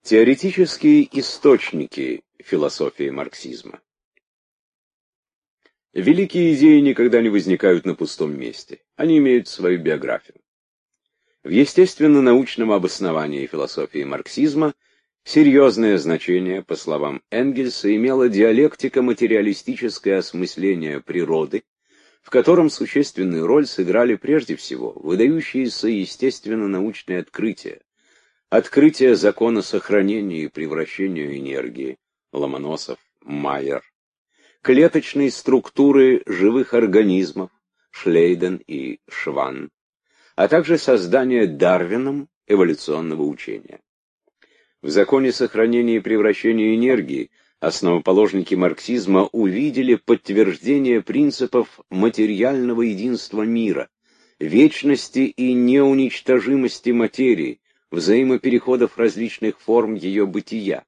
Теоретические источники философии марксизма. Великие идеи никогда не возникают на пустом месте. Они имеют свою биографию. В естественно-научном обосновании философии марксизма серьезное значение, по словам Энгельса, имела диалектико-материалистическое осмысление природы, в котором существенную роль сыграли прежде всего выдающиеся естественно-научные открытия, открытие закона сохранения и превращения энергии Ломоносов, Майер, клеточной структуры живых организмов Шлейден и Шванн, а также создание Дарвином эволюционного учения. В законе сохранения и превращения энергии основоположники марксизма увидели подтверждение принципов материального единства мира, вечности и неуничтожимости материи, взаимопереходов различных форм ее бытия.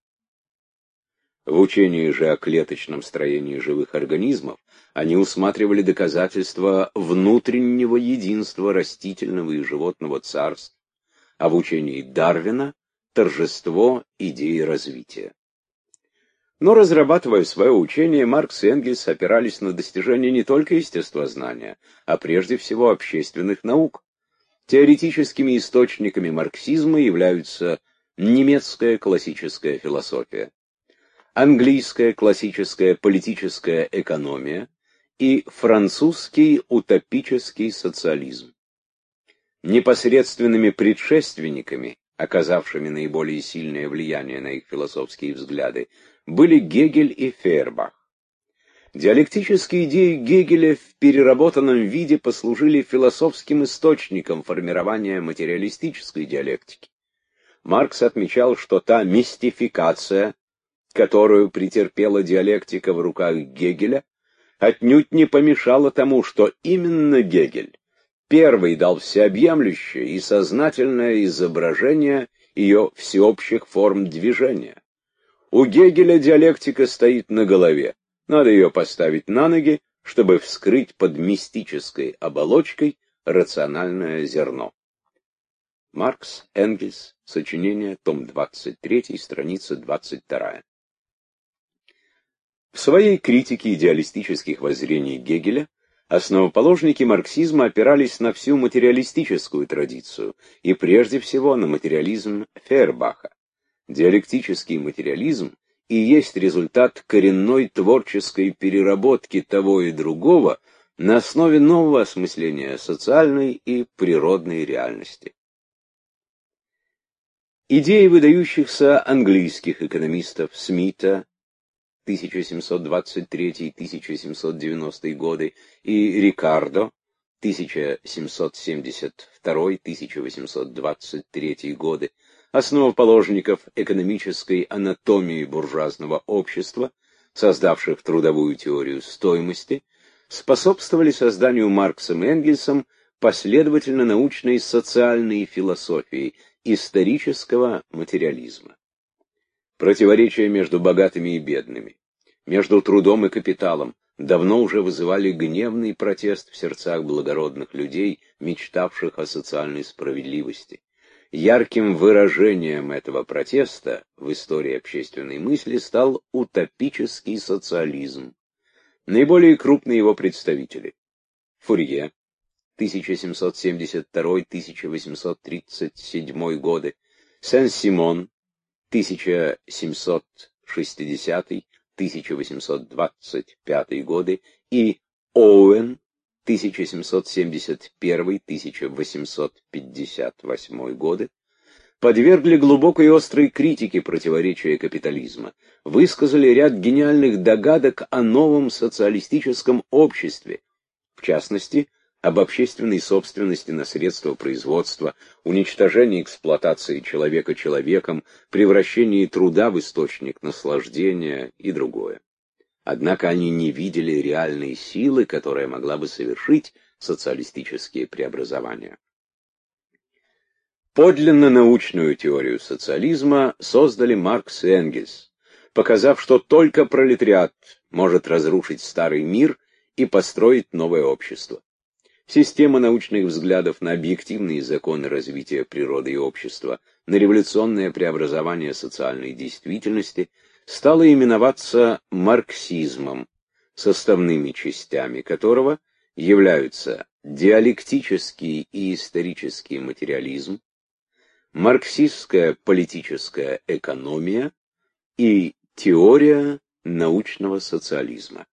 В учении же о клеточном строении живых организмов они усматривали доказательства внутреннего единства растительного и животного царств, а в учении Дарвина – торжество идеи развития. Но, разрабатывая свое учение, Маркс и Энгельс опирались на достижения не только естествознания, а прежде всего общественных наук. Теоретическими источниками марксизма являются немецкая классическая философия, английская классическая политическая экономия и французский утопический социализм. Непосредственными предшественниками, оказавшими наиболее сильное влияние на их философские взгляды, были Гегель и Фейербах. Диалектические идеи Гегеля в переработанном виде послужили философским источником формирования материалистической диалектики. Маркс отмечал, что та мистификация, которую претерпела диалектика в руках Гегеля, отнюдь не помешала тому, что именно Гегель первый дал всеобъемлющее и сознательное изображение ее всеобщих форм движения. У Гегеля диалектика стоит на голове. Надо ее поставить на ноги, чтобы вскрыть под мистической оболочкой рациональное зерно. Маркс, Энгельс, сочинение, том 23, страница 22. В своей критике идеалистических воззрений Гегеля основоположники марксизма опирались на всю материалистическую традицию и прежде всего на материализм Фейербаха. Диалектический материализм и есть результат коренной творческой переработки того и другого на основе нового осмысления социальной и природной реальности. Идеи выдающихся английских экономистов Смита 1723-1790 годы и Рикардо 1772-1823 годы, основоположников экономической анатомии буржуазного общества, создавших трудовую теорию стоимости, способствовали созданию Марксом и Энгельсом последовательно научной социальной философии, исторического материализма. Противоречия между богатыми и бедными, между трудом и капиталом давно уже вызывали гневный протест в сердцах благородных людей, мечтавших о социальной справедливости. Ярким выражением этого протеста в истории общественной мысли стал утопический социализм. Наиболее крупные его представители: Фурье, 1772-1837 годы, Сен-Симон, 1760-1825 годы, и Оуэн, 1771-1858 годы, подвергли глубокой и острой критике противоречия капитализма, высказали ряд гениальных догадок о новом социалистическом обществе, в частности, об общественной собственности на средства производства, уничтожении эксплуатации человека человеком, превращении труда в источник наслаждения и другое. Однако они не видели реальной силы, которая могла бы совершить социалистические преобразования. Подлинно научную теорию социализма создали Маркс и Энгельс, показав, что только пролетариат может разрушить старый мир и построить новое общество. Система научных взглядов на объективные законы развития природы и общества на революционное преобразование социальной действительности, стало именоваться марксизмом, составными частями которого являются диалектический и исторический материализм, марксистская политическая экономия и теория научного социализма.